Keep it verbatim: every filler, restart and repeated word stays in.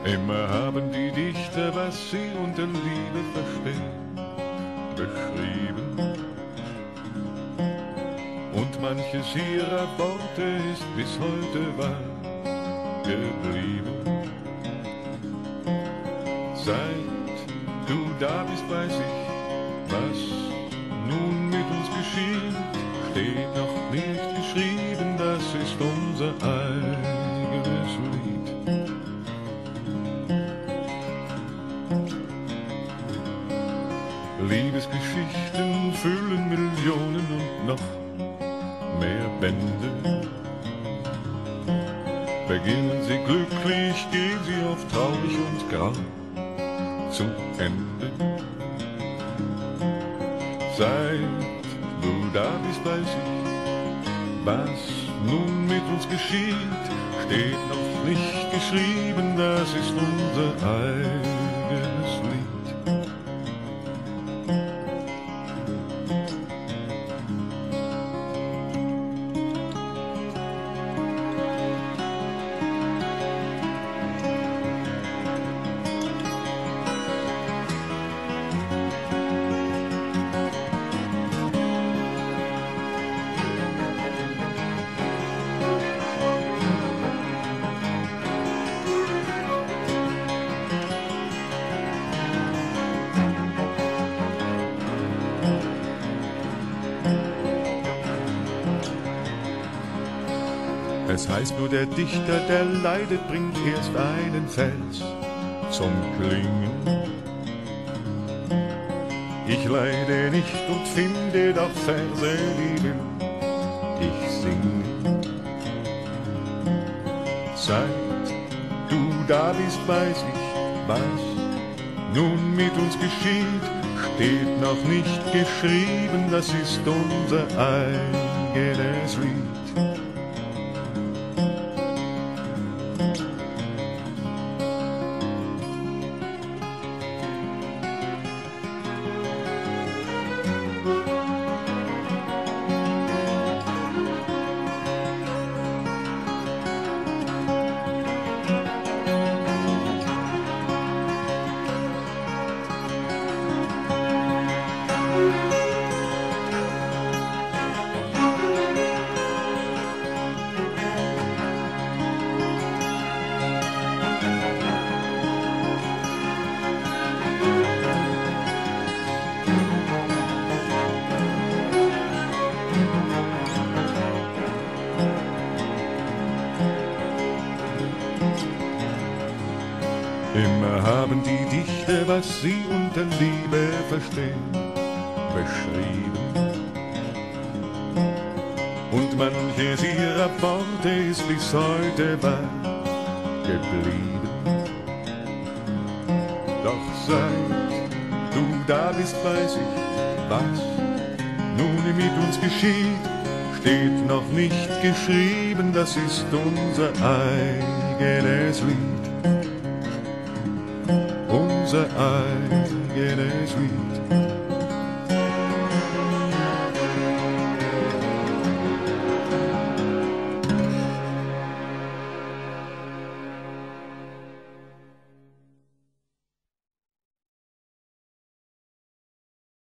Immer haben die Dichter, was sie unter Liebe verstehen, beschrieben. Und manches ihrer Worte ist bis heute wahr geblieben. Seit du da bist, weiß ich, was nun mit uns geschieht, steht noch nicht geschrieben, das ist unser eigenes Lied. Liebesgeschichten füllen Millionen und noch mehr Bände. Beginnen sie glücklich, gehen sie oft traurig und grau zu Ende. Seit du da bist, weiß ich, was nun mit uns geschieht, steht noch nicht geschrieben, das ist unser eigenes Lied. Es heißt nur, der Dichter, der leidet, bringt erst einen Fels zum Klingen. Ich leide nicht und finde doch Verse, die will ich singen. Seit du da bist, weiß ich, was nun mit uns geschieht, steht noch nicht geschrieben, das ist unser eigenes Lied. Immer haben die Dichter, was sie unter Liebe verstehen, beschrieben. Und manches ihrer Worte ist bis heute wahr geblieben. Doch seit du da bist, weiß ich, was nun mit uns geschieht, steht noch nicht geschrieben, das ist unser eigenes Lied. Unser eigenes Lied.